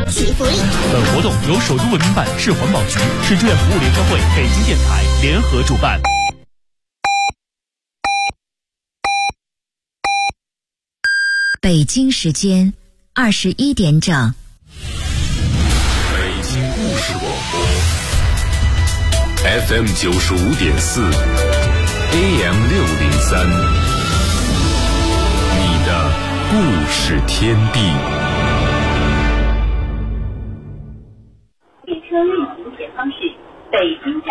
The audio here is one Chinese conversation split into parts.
起福利。 本活动由首都文明办、市环保局、市志愿服务联合会、北京电台联合主办。 北京时间21点整。 北京故事广播 FM 95.4 AM 603，你的故事天地。 列车运行前方是北京站。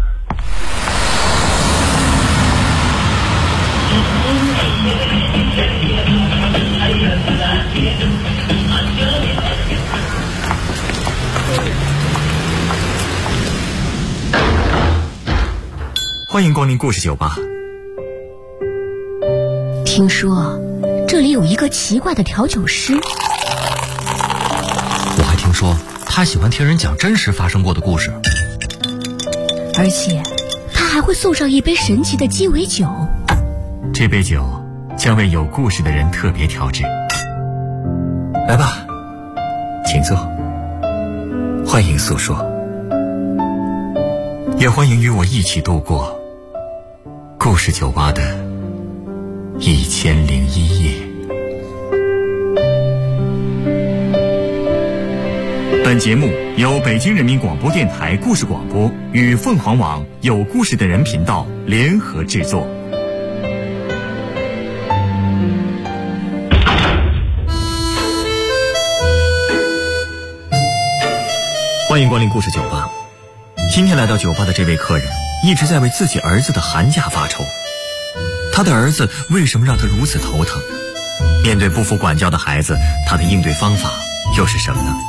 欢迎光临故事酒吧。 听说这里有一个奇怪的调酒师， 我还听说他喜欢听人讲真实发生过的故事， 而且他还会送上一杯神奇的鸡尾酒。 这杯酒将为有故事的人特别调制。来吧，请坐，欢迎诉说，也欢迎与我一起度过故事酒吧的1001夜。本节目由北京人民广播电台故事广播与凤凰网有故事的人频道联合制作。欢迎光临故事酒吧。今天来到酒吧的这位客人一直在为自己儿子的寒假发愁，他的儿子为什么让他如此头疼？面对不服管教的孩子，他的应对方法又是什么呢？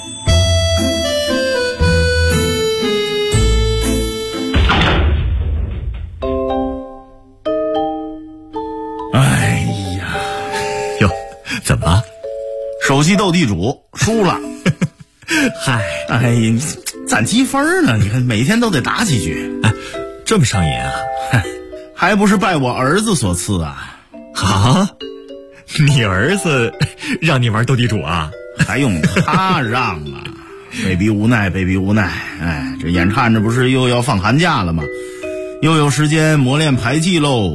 哎呀， 哟，怎么了？ 手机斗地主输了。 嗨， 哎呀，你攒积分呢？你看每天都得打几局。 哎，这么上瘾啊？ 还不是拜我儿子所赐啊！ 啊，你儿子让你玩斗地主啊？ 还用他让啊？被逼无奈，被逼无奈。哎，这眼看着不是又要放寒假了吗？又有时间磨练牌技喽。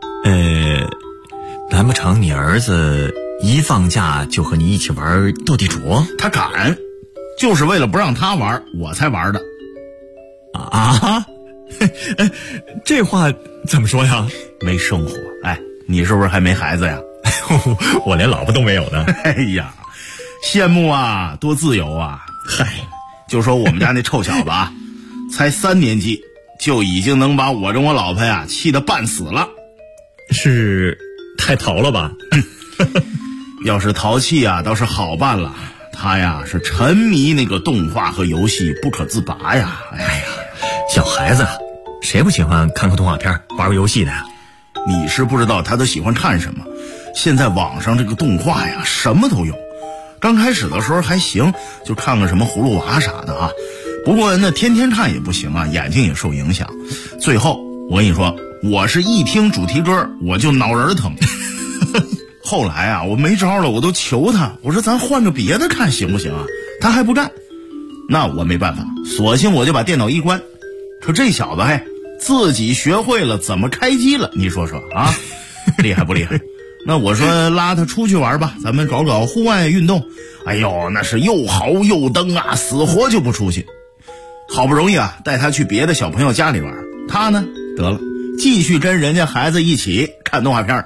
难不成你儿子一放假就和你一起玩斗地主？ 他敢，就是为了不让他玩，我才玩的。 啊？这话怎么说呀？ 没生活。哎，你是不是还没孩子呀？ 我连老婆都没有呢。 哎呀，羡慕啊，多自由啊！嗨，就说我们家那臭小子啊，才3年级就已经能把我跟我老婆呀气得半死了。 是太淘了吧？ 要是淘气啊，倒是好办了。他呀是沉迷那个动画和游戏不可自拔呀。哎呀， 小孩子谁不喜欢看个动画片玩个游戏的呀？ 你是不知道他都喜欢看什么。现在网上这个动画呀什么都有，刚开始的时候还行，就看个什么葫芦娃啥的啊。不过那天天看也不行啊，眼睛也受影响。最后我跟你说，我是一听主题歌我就脑仁疼。后来啊，我没招了，我都求他，我说咱换个别的看行不行啊？他还不干。那我没办法，索性我就把电脑一关。可这小子自己学会了怎么开机了，你说说啊，厉害不厉害？那我说拉他出去玩吧，咱们搞搞户外运动。哎呦，那是又嚎又蹬啊，死活就不出去。好不容易啊，带他去别的小朋友家里玩，他呢得了，继续跟人家孩子一起看动画片。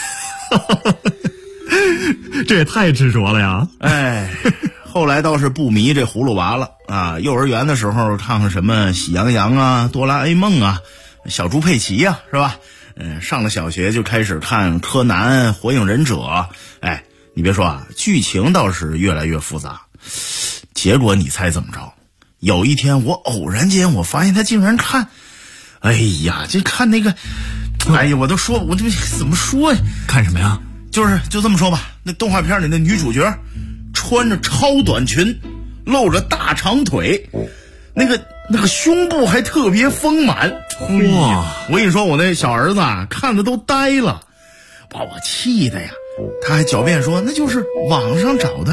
这也太执着了呀！ 哎，后来倒是不迷这葫芦娃了啊。幼儿园的时候看看什么喜羊羊啊、哆啦 A 梦啊、小猪佩奇啊，是吧？上了小学就开始看柯南、火影忍者。哎，你别说啊，剧情倒是越来越复杂。结果你猜怎么着？有一天我偶然间我发现他竟然看，哎呀，这看那个，哎呀，我都说我这怎么说呀？ 看什么呀？ 就这么说吧，那动画片里的女主角穿着超短裙，露着大长腿，那个胸部还特别丰满。哇！我跟你说，我那小儿子啊，看的都呆了，把我气的呀。他还狡辩说那就是网上找的。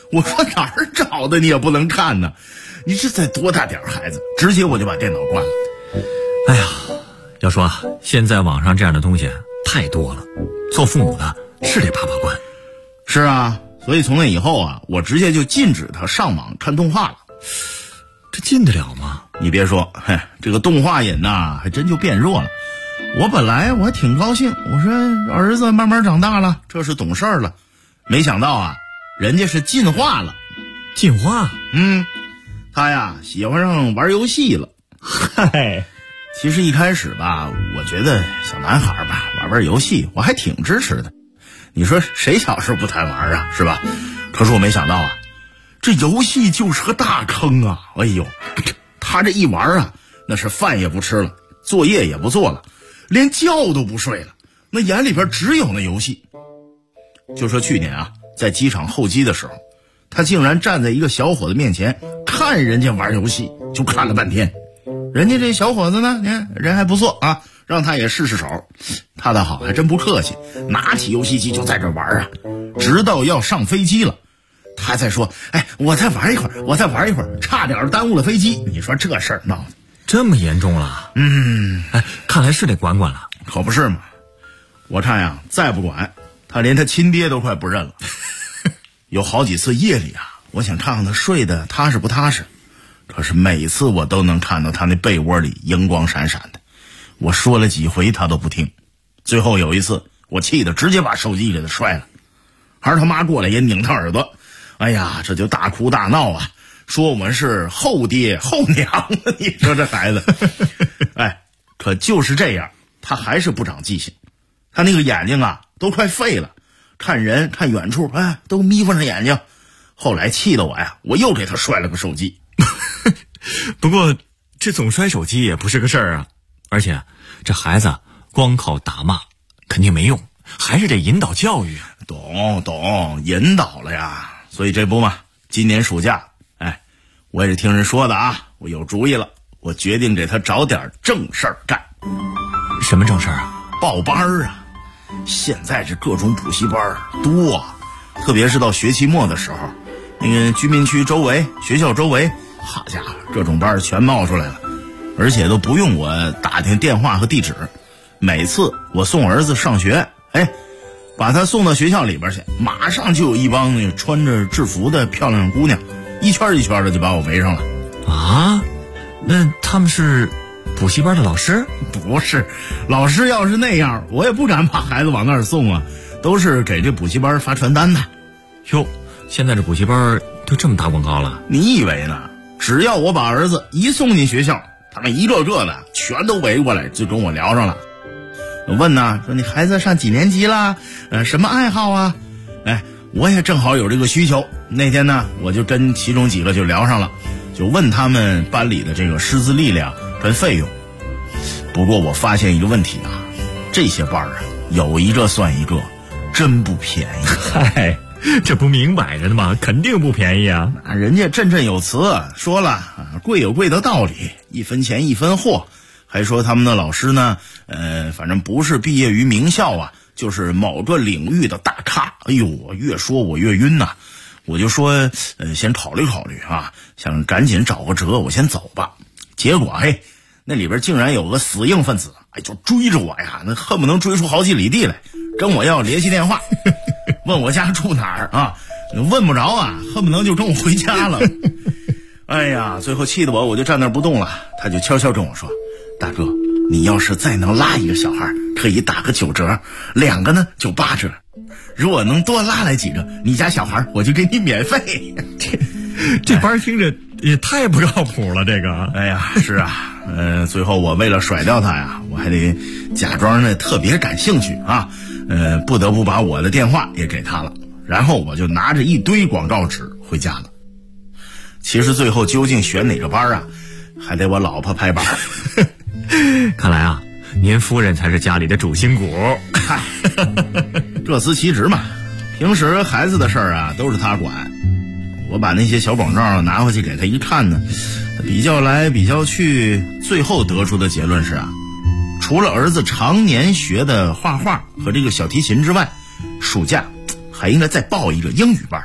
我说哪儿找的你也不能看呢，你这才多大点孩子，直接我就把电脑关了。 哎呀，要说啊，现在网上这样的东西太多了，做父母的是得把关。 是啊，所以从那以后啊，我直接就禁止他上网看动画了。 这禁得了吗？ 你别说，这个动画瘾呐，还真就变弱了。我本来我还挺高兴，我说儿子慢慢长大了，这是懂事了。没想到啊，人家是进化了。 进化？ 他呀喜欢上玩游戏了。 嗨， 其实一开始吧，我觉得小男孩吧玩游戏我还挺支持的。你说谁小时候不贪玩啊，是吧？可是我没想到啊，这游戏就是个大坑啊！哎呦，他这一玩啊，那是饭也不吃了，作业也不做了，连觉都不睡了，那眼里边只有那游戏。就说去年啊，在机场候机的时候，他竟然站在一个小伙子面前看人家玩游戏，就看了半天。人家这小伙子呢，你看人还不错啊，让他也试试手。他倒好，还真不客气，拿起游戏机就在这玩啊，直到要上飞机了，他还在说：“哎，我再玩一会儿，我再玩一会儿，差点耽误了飞机。”你说这事儿闹的这么严重了？哎，看来是得管管了。 可不是嘛，我看呀，再不管，他连他亲爹都快不认了。有好几次夜里啊，我想看看他睡得踏实不踏实，可是每次我都能看到他那被窝里荧光闪闪的。我说了几回他都不听，最后有一次我气得直接把手机给他摔了，而他妈过来也拧他耳朵。哎呀，这就大哭大闹啊，说我们是后爹后娘。你说这孩子哎，可就是这样，他还是不长记性。他那个眼睛啊都快废了，看人看远处都眯缝上眼睛。后来气得我呀，我又给他摔了个手机。 不过这总摔手机也不是个事儿啊，而且这孩子光靠打骂肯定没用，还是得引导教育啊。 懂，引导了呀。所以这不嘛，今年暑假，我也是听人说的啊，我有主意了，我决定给他找点正事儿干。 什么正事儿啊？ 报班啊！现在这各种补习班多啊，特别是到学期末的时候，那个居民区周围、学校周围，好家伙，各种班全冒出来了，而且都不用我打听电话和地址。每次我送儿子上学，把他送到学校里边去，马上就有一帮那穿着制服的漂亮姑娘，一圈一圈的就把我围上了。 啊？那他们是补习班的老师？ 不是，老师要是那样，我也不敢把孩子往那儿送啊，都是给这补习班发传单的。 哟，现在这补习班都这么打广告了？ 你以为呢？只要我把儿子一送进学校，他们一个个的全都围过来就跟我聊上了。我问呢，说你孩子上几年级了？什么爱好啊？我也正好有这个需求。那天呢，我就跟其中几个就聊上了，就问他们班里的这个师资力量跟费用。不过我发现一个问题啊，这些班啊，有一个算一个，真不便宜。 嗨，这不明摆着的吗？肯定不便宜啊！ 人家振振有词说了，贵有贵的道理，一分钱一分货。还说他们的老师呢，反正不是毕业于名校啊，就是某个领域的大咖。哎呦，我越说我越晕呐。我就说，先考虑考虑啊，想赶紧找个辙，我先走吧。结果那里边竟然有个死硬分子，就追着我呀，那恨不能追出好几里地来，跟我要联系电话，问我家住哪儿啊？问不着啊，恨不能就跟我回家了。哎呀，最后气得我就站那儿不动了。他就悄悄跟我说，大哥，你要是再能拉一个小孩，可以打个9折，2个呢就8折。如果能多拉来几个，你家小孩我就给你免费。 这班听着也太不靠谱了，这个。 哎呀，是啊，最后我为了甩掉他呀，我还得假装的特别感兴趣啊，不得不把我的电话也给他了，然后我就拿着一堆广告纸回家了。其实最后究竟选哪个班啊，还得我老婆拍板。 看来啊，您夫人才是家里的主心骨。 嗨，各司其职嘛。平时孩子的事儿啊，都是他管。我把那些小广告拿回去给他一看呢，比较来比较去，最后得出的结论是啊，除了儿子常年学的画画和这个小提琴之外，暑假还应该再报一个英语班，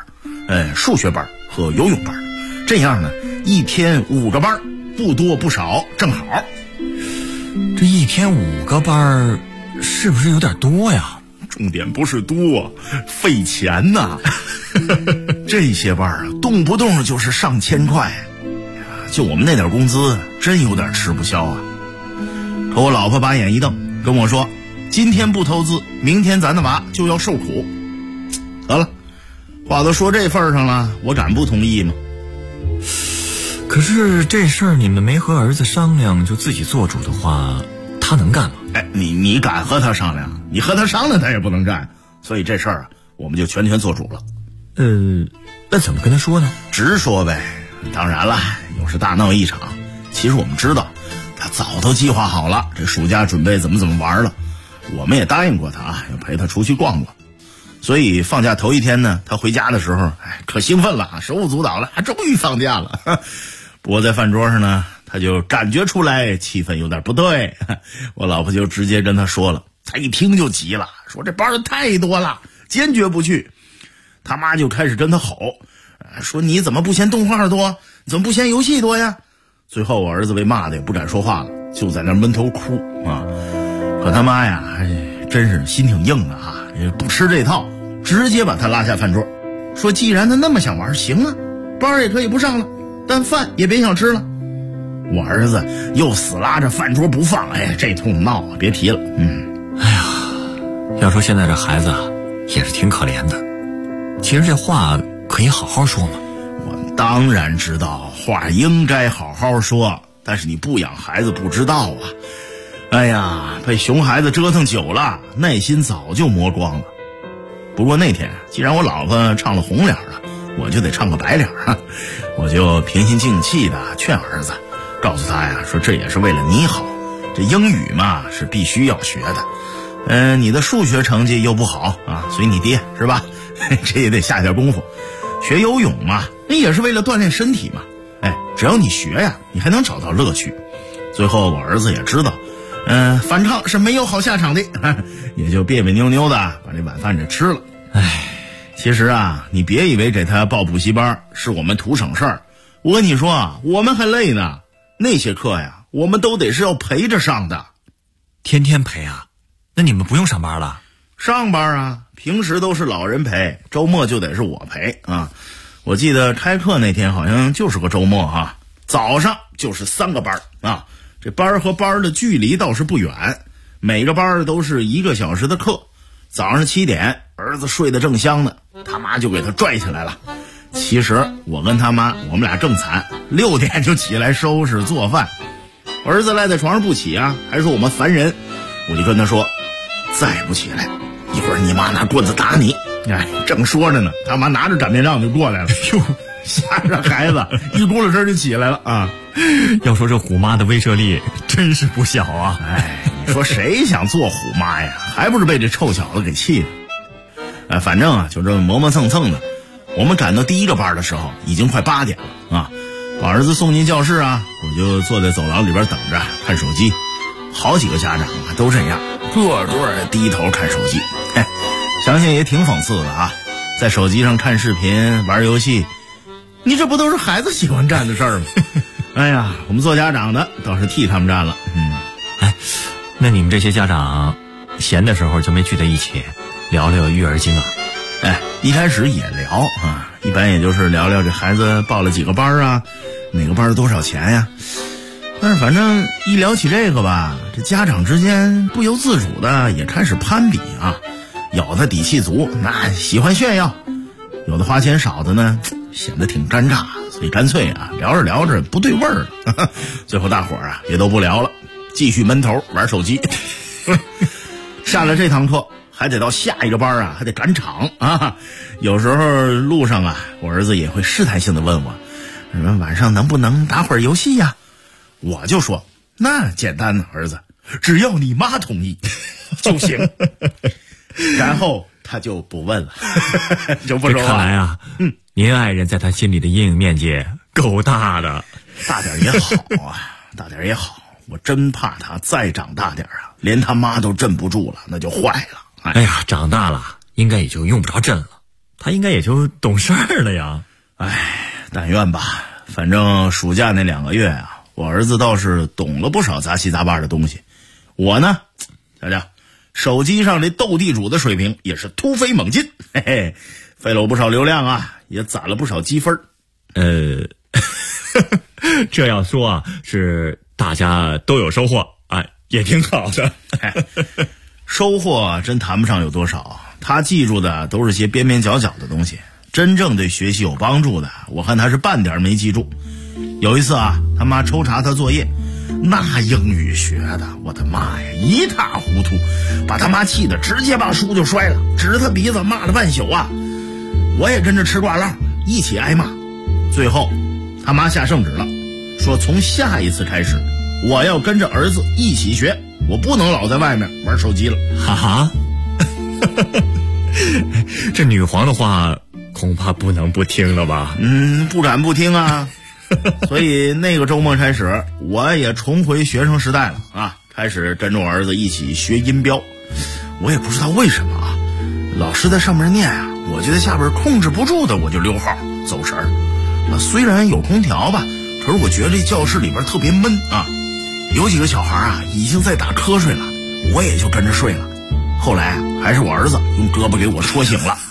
数学班和游泳班，这样呢一天5个班，不多不少，正好。 这一天5个班是不是有点多呀？ 重点不是多，费钱呐。这些班啊，动不动就是上千块，就我们那点工资，真有点吃不消啊。可我老婆把眼一瞪，跟我说：“今天不投资，明天咱的娃就要受苦。”得了，话都说这份上了，我敢不同意吗？ 可是这事儿你们没和儿子商量就自己做主的话，他能干吗？ 哎，你敢和他商量？你和他商量他也不能干，所以这事儿啊，我们就全做主了。 那怎么跟他说呢？ 直说呗。当然了，又是大闹一场。其实我们知道，他早都计划好了，这暑假准备怎么玩了。我们也答应过他啊，要陪他出去逛逛。所以放假头一天呢，他回家的时候，可兴奋了，手舞足蹈了，终于放假了。不过在饭桌上呢，他就感觉出来气氛有点不对，我老婆就直接跟他说了，他一听就急了，说这班太多了，坚决不去。他妈就开始跟他吼，说你怎么不嫌动画多，怎么不嫌游戏多呀？最后我儿子被骂的也不敢说话了，就在那闷头哭啊。可他妈呀，真是心挺硬的啊，也不吃这套，直接把他拉下饭桌，说既然他那么想玩，行啊，班也可以不上了，但饭也别想吃了。我儿子又死拉着饭桌不放，这通闹啊，别提了。 要说现在这孩子啊，也是挺可怜的。其实这话可以好好说嘛。 我当然知道话应该好好说，但是你不养孩子不知道啊。被熊孩子折腾久了，耐心早就磨光了。不过那天既然我老婆唱了红脸了，我就得唱个白脸啊。我就平心静气的劝儿子，告诉他呀，说这也是为了你好，这英语嘛是必须要学的。你的数学成绩又不好啊，随你爹是吧？这也得下功夫。学游泳嘛，那也是为了锻炼身体嘛。只要你学呀，你还能找到乐趣。最后我儿子也知道，反抗是没有好下场的，也就别别扭扭的把这晚饭给吃了。其实啊，你别以为给他报补习班是我们图省事儿，我跟你说啊，我们还累呢。那些课呀，我们都得是要陪着上的。 天天陪啊？那你们不用上班了？ 上班啊，平时都是老人陪，周末就得是我陪啊。我记得开课那天好像就是个周末哈，早上就是3个班啊。这班和班的距离倒是不远，每个班都是1个小时的课。早上7点，儿子睡得正香呢，他妈就给他拽起来了。其实我跟他妈，我们俩更惨，6点就起来收拾做饭。儿子赖在床上不起啊，还说我们烦人。我就跟他说，再不起来，一会儿你妈拿棍子打你。正说着呢，他妈拿着擀面杖就过来了，吓着孩子一咕噜声就起来了啊！ 要说这虎妈的威慑力真是不小啊！ 你说谁想做虎妈呀？还不是被这臭小子给气的。反正啊，就这么磨磨蹭蹭的。我们赶到第1个班的时候，已经快8点了啊！把儿子送进教室啊，我就坐在走廊里边等着看手机。好几个家长啊都这样，个个低头看手机。想想也挺讽刺的啊，在手机上看视频玩游戏，你这不都是孩子喜欢干的事儿吗？我们做家长的倒是替他们干了。 那你们这些家长闲的时候就没聚在一起聊聊育儿经啊？ 一开始也聊啊，一般也就是聊聊这孩子报了几个班啊，哪个班多少钱呀。但是反正一聊起这个吧，这家长之间不由自主的也开始攀比啊。有的底气足，那喜欢炫耀；有的花钱少的呢，显得挺尴尬，所以干脆啊，聊着聊着不对味儿了。最后大伙儿啊也都不聊了，继续闷头玩手机。下了这堂课，还得到下一个班啊，还得赶场啊。有时候路上啊，我儿子也会试探性的问我，晚上能不能打会儿游戏呀？我就说那简单呢，儿子，只要你妈同意就行。然后他就不问了，就不说话。 看来啊，您爱人在他心里的阴影面积够大的。 大点也好啊，大点也好。我真怕他再长大点啊，连他妈都镇不住了，那就坏了。 长大了应该也就用不着镇了。 他应该也就懂事儿了呀。 但愿吧。反正暑假那2个月啊，我儿子倒是懂了不少杂七杂八的东西。我呢，瞧瞧，手机上这斗地主的水平也是突飞猛进，嘿嘿，费了我不少流量啊，也攒了不少积分。 这样说啊，是大家都有收获啊，也挺好的。 收获真谈不上有多少，他记住的都是些边边角角的东西，真正对学习有帮助的，我看他是半点没记住。有一次啊，他妈抽查他作业，那英语学的，我的妈呀，一塌糊涂，把他妈气得直接把书就摔了，指着他鼻子骂了半宿啊。我也跟着吃挂浪，一起挨骂。最后他妈下圣旨了，说从下一次开始，我要跟着儿子一起学，我不能老在外面玩手机了。 哈哈，这女皇的话恐怕不能不听了吧？ 不敢不听啊。所以那个周末开始，我也重回学生时代了啊，开始跟着我儿子一起学音标。我也不知道为什么啊，老师在上面念啊，我就在下边控制不住的我就溜号走神儿。虽然有空调吧，可是我觉得这教室里边特别闷啊。有几个小孩啊已经在打瞌睡了，我也就跟着睡了。后来还是我儿子用胳膊给我戳醒了。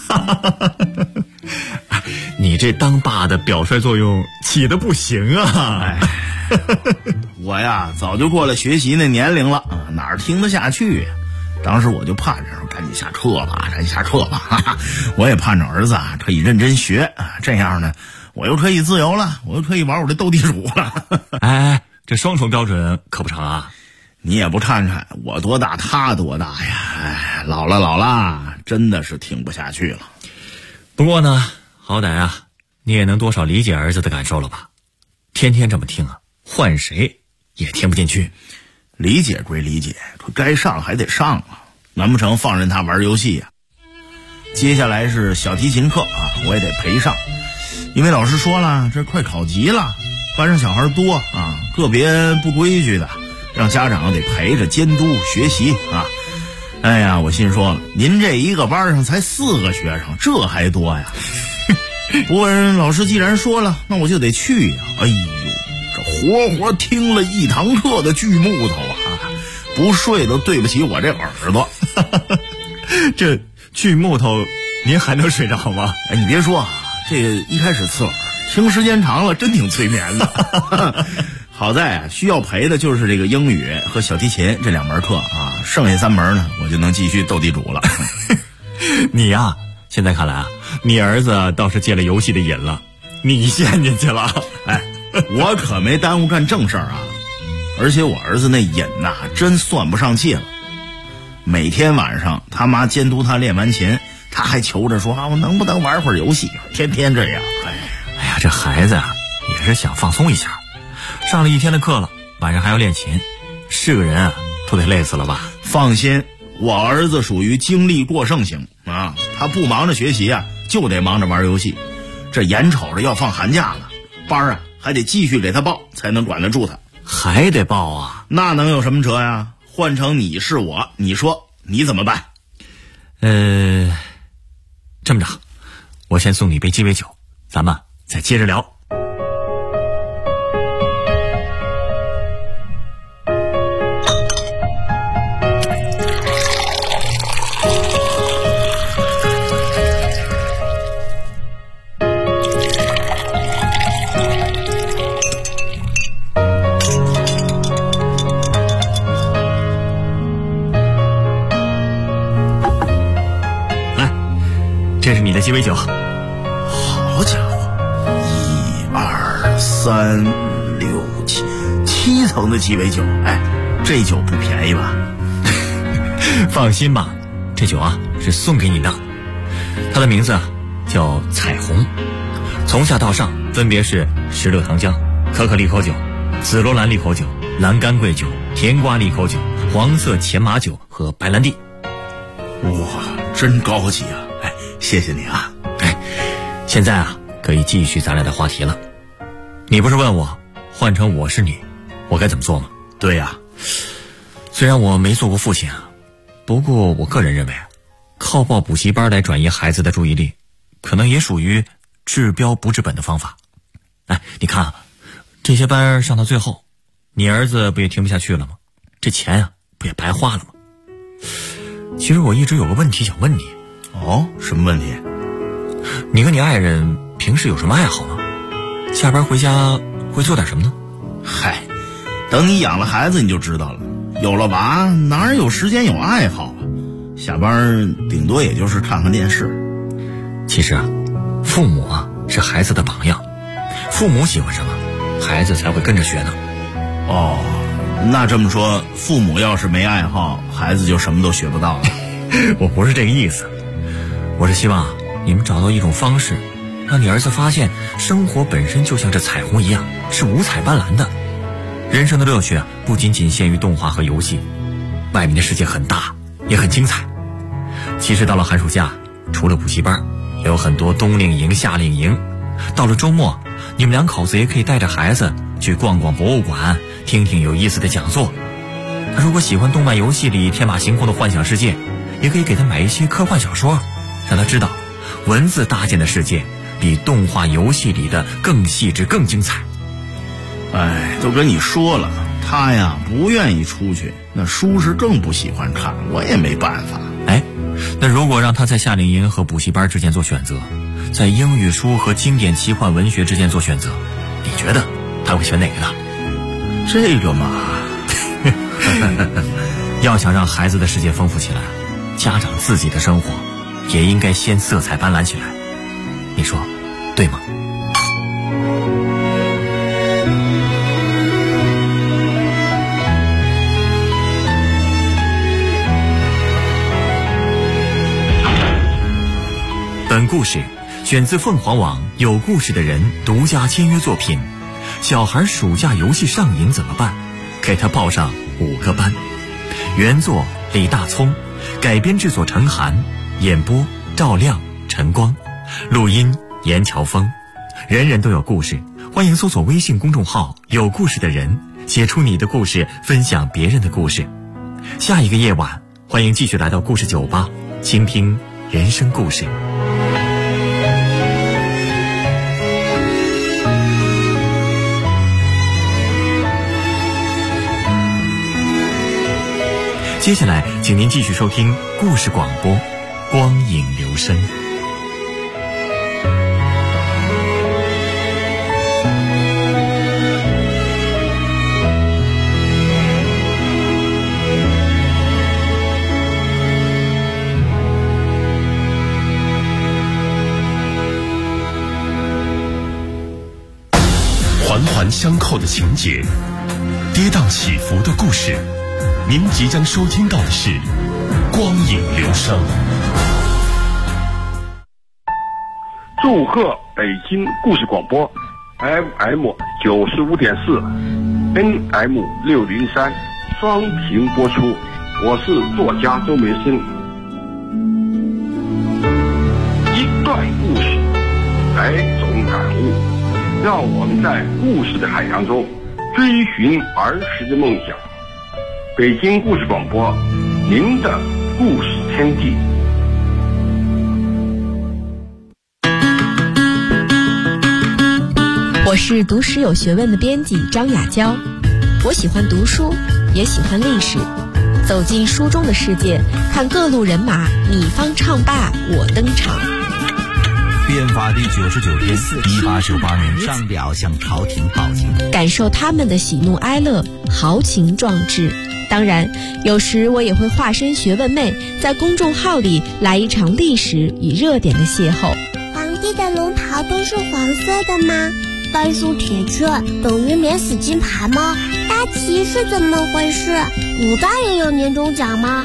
你这当爸的表率作用起得不行啊！ 我呀早就过了学习那年龄了，哪儿听得下去呀？当时我就盼着赶紧下课吧，赶紧下课吧。哈哈，我也盼着儿子啊可以认真学，这样呢，我又可以自由了，我又可以玩我的斗地主了。 这双重标准可不成啊！ 你也不看看我多大，他多大呀？老了，真的是听不下去了。 不过呢，好歹啊，你也能多少理解儿子的感受了吧？天天这么听啊，换谁也听不进去。 理解归理解，可该上还得上啊，难不成放任他玩游戏呀？接下来是小提琴课啊，我也得陪上，因为老师说了，这快考级了，班上小孩多啊，个别不规矩的，让家长得陪着监督学习啊。哎呀，我心说了，您这一个班上才4个学生，这还多呀？不过老师既然说了，那我就得去呀。哎呦，这活听了1堂课的锯木头啊，不睡都对不起我这耳朵。 这锯木头您还能睡着吗？ 你别说啊，这个一开始刺耳，听时间长了真挺催眠的。好在啊，需要陪的就是这个英语和小提琴这2门课啊，剩下3门呢，我就能继续斗地主了。 你呀，现在看来啊，你儿子倒是戒了游戏的瘾了，你陷进去了。 我可没耽误干正事儿啊，而且我儿子那瘾呐，真算不上戒了。每天晚上他妈监督他练完琴，他还求着说啊，我能不能玩会儿游戏？天天这样。 哎呀，这孩子啊，也是想放松一下。上了1天的课了，晚上还要练琴，是个人啊都得累死了吧？ 放心，我儿子属于精力过剩型啊，他不忙着学习啊，就得忙着玩游戏。这眼瞅着要放寒假了，班啊还得继续给他报，才能管得住他。 还得报啊？ 那能有什么辙呀？换成你是我，你说你怎么办？ 这么着，我先送你一杯鸡尾酒，咱们再接着聊。这是你的鸡尾酒。 好家伙，1、2、3、6、7层的鸡尾酒，这酒不便宜吧？ 放心吧，这酒啊是送给你的。它的名字啊叫彩虹，从下到上分别是石榴糖浆、可可利口酒、紫罗兰利口酒、蓝干桂酒、甜瓜利口酒、黄色前马酒和白兰地。 哇，真高级啊！谢谢你啊。 现在啊可以继续咱俩的话题了。你不是问我换成我是你我该怎么做吗？ 对呀。 虽然我没做过父亲啊，不过我个人认为靠报补习班来转移孩子的注意力可能也属于治标不治本的方法。哎，你看啊，这些班上到最后，你儿子不也听不下去了吗？这钱啊，不也白花了吗？其实我一直有个问题想问你。 哦，什么问题？ 你跟你爱人平时有什么爱好吗？下班回家会做点什么呢？ 嗨，等你养了孩子你就知道了。有了娃哪有时间有爱好啊？下班顶多也就是看看电视。 其实啊，父母啊是孩子的榜样，父母喜欢什么，孩子才会跟着学呢。 哦，那这么说，父母要是没爱好，孩子就什么都学不到了。 我不是这个意思，我是希望你们找到一种方式，让你儿子发现生活本身就像这彩虹一样，是五彩斑斓的。人生的乐趣啊，不仅仅限于动画和游戏，外面的世界很大，也很精彩。其实到了寒暑假，除了补习班，也有很多冬令营、夏令营。到了周末，你们两口子也可以带着孩子去逛逛博物馆，听听有意思的讲座。如果喜欢动漫游戏里天马行空的幻想世界，也可以给他买一些科幻小说，让他知道文字搭建的世界比动画游戏里的更细致更精彩。 哎，都跟你说了，他呀不愿意出去，那书是更不喜欢看，我也没办法。 哎，那如果让他在夏令营和补习班之间做选择，在英语书和经典奇幻文学之间做选择，你觉得他会选哪个呢？ 这个嘛要想让孩子的世界丰富起来，家长自己的生活也应该先色彩斑斓起来，你说对吗？本故事选自凤凰网有故事的人独家签约作品。小孩暑假游戏上瘾怎么办？给他报上5个班。原作李大聪，改编制作陈寒，演播赵亮、陈光，录音严乔峰。人人都有故事，欢迎搜索微信公众号有故事的人，写出你的故事，分享别人的故事。下一个夜晚，欢迎继续来到故事酒吧，倾听人生故事。接下来请您继续收听故事广播，光影留声。 环环相扣的情节，跌宕起伏的故事，您即将收听到的是光影留声。 祝贺北京故事广播 FM 95.4 NM 603双屏播出，我是作家周梅生。一段故事，100种感悟，让我们在故事的海洋中追寻儿时的梦想。北京故事广播，您的故事天地。 我是读史有学问的编辑张雅娇，我喜欢读书，也喜欢历史。走进书中的世界，看各路人马，你方唱罢我登场。 变法第99天，1898年上表向朝廷报警， 感受他们的喜怒哀乐，豪情壮志。当然，有时我也会化身学问妹，在公众号里来一场历史与热点的邂逅。 皇帝的龙袍都是黄色的吗？甘肃铁雀等于免死金牌吗？大旗是怎么回事？古代也有年终奖吗？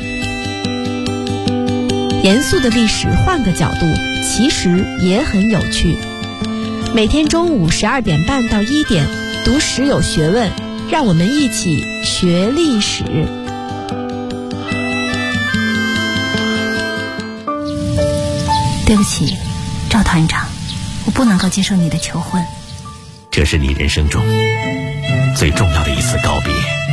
严肃的历史换个角度，其实也很有趣。每天中午12点半到1点，读史有学问，让我们一起学历史。 对不起，赵团长，我不能够接受你的求婚。 这是你人生中最重要的一次告别，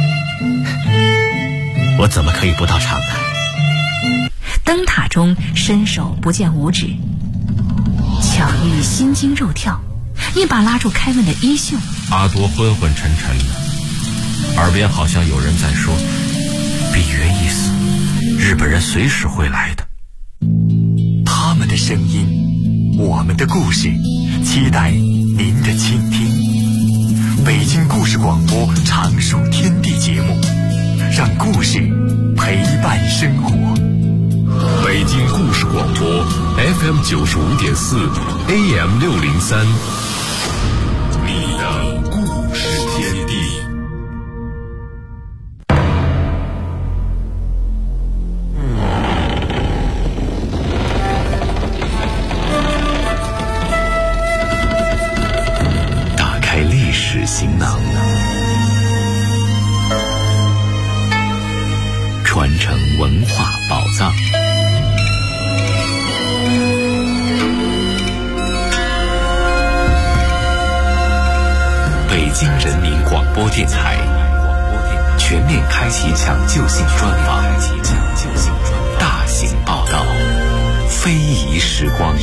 我怎么可以不到场呢？ 灯塔中伸手不见五指， 里心惊肉跳，一把拉住凯文的衣袖。 阿多昏昏沉沉的，耳边好像有人在说：“比约意思，日本人随时会来的。” 他们的声音，我们的故事，期待您的倾听。北京故事广播常数天地节目，让故事陪伴生活。 北京故事广播 FM 95.4 AM 603，你的故事天地。 打开历史行囊，传承文化宝藏。北京人民广播电台全面开启抢救性专访，大型报道，非遗时光。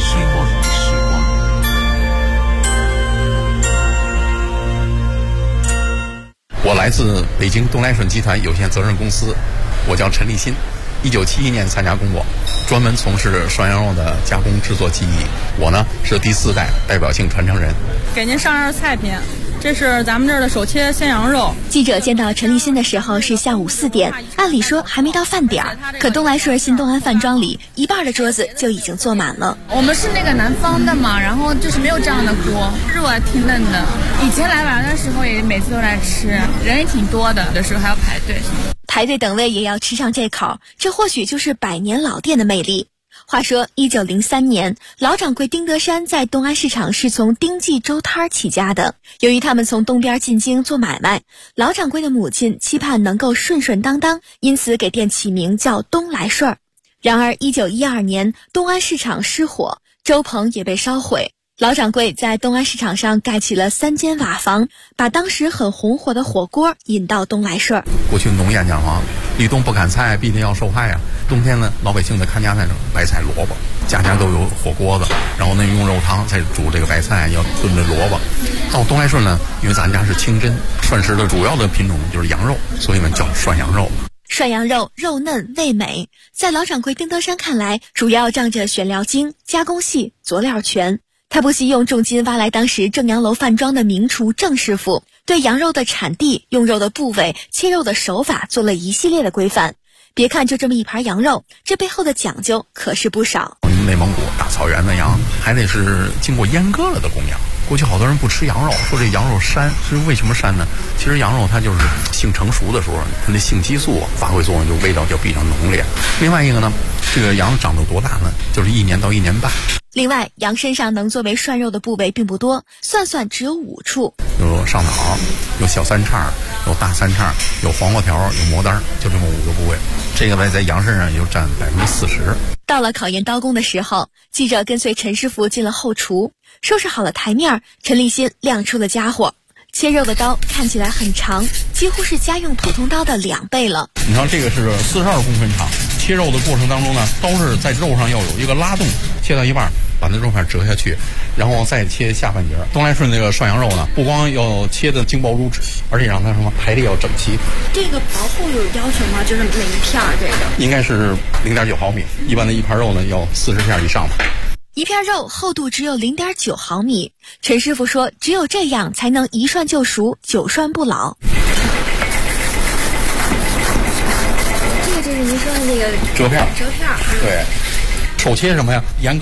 我来自北京东来顺集团有限责任公司，我叫陈立新，1971年参加工作，专门从事涮羊肉的加工制作技艺。我呢是第4代代表性传承人。 给您上样菜品，这是咱们这儿的手切鲜羊肉。 记者见到陈立新的时候是下午4点，按理说还没到饭点儿，可东来顺新东安饭庄里一半的桌子就已经坐满了。 我们是那个南方的嘛，然后就是没有这样的锅，肉还挺嫩的。以前来玩的时候也每次都来吃，人也挺多的，有的时候还要排队。 排队等位也要吃上这口，这或许就是百年老店的魅力。话说1903年，老掌柜丁德山在东安市场是从丁记粥摊起家的。由于他们从东边进京做买卖，老掌柜的母亲期盼能够顺顺当当，因此给店起名叫东来顺。然而1912年，东安市场失火，粥棚也被烧毁。老掌柜在东安市场上盖起了3间瓦房，把当时很红火的火锅引到东来顺。 过去农谚讲话，立冬不砍菜，必定要受害啊。冬天呢，老百姓的看家菜白菜萝卜，家家都有火锅子，然后呢用肉汤再煮这个白菜，要炖这萝卜。到东来顺呢，因为咱家是清真，涮食的主要的品种就是羊肉，所以呢叫涮羊肉。 涮羊肉肉嫩味美，在老掌柜丁德山看来，主要仗着选料精、加工细、佐料全。他不惜用重金挖来当时正阳楼饭庄的名厨郑师傅，对羊肉的产地、用肉的部位、切肉的手法做了一系列的规范。别看就这么一盘羊肉，这背后的讲究可是不少。 内蒙古大草原的羊还得是经过阉割了的公羊。过去好多人不吃羊肉，说这羊肉膻，是为什么膻呢？其实羊肉它就是性成熟的时候，它的性激素发挥作用，就味道就比较浓烈。另外一个呢，这个羊长到多大呢？就是1年到1年半。 另外，羊身上能作为涮肉的部位并不多，算算只有5处。 有上脑，有小三叉，有大三叉，有黄瓜条，有魔丹，就这么5个部位。这个在羊身上就占40%。 到了考验刀工的时候，记者跟随陈师傅进了后厨，收拾好了台面，陈立新亮出了家伙。切肉的刀看起来很长，几乎是家用普通刀的2倍了。 你看这个是42公分长，切肉的过程当中呢，刀是在肉上要有一个拉动，切到一半把那肉片折下去，然后再切下半截。东来顺这个涮羊肉呢，不光要切的精薄如纸，而且让它什么排列要整齐。 这个薄厚有要求吗？就是每一片这个应该是0.9毫米，一般的一盘肉呢要40片以上吧。 一片肉厚度只有0.9毫米，陈师傅说只有这样才能一涮就熟，久涮不老。 这个就是您说的那个折片。 对， 手切什么呀？严格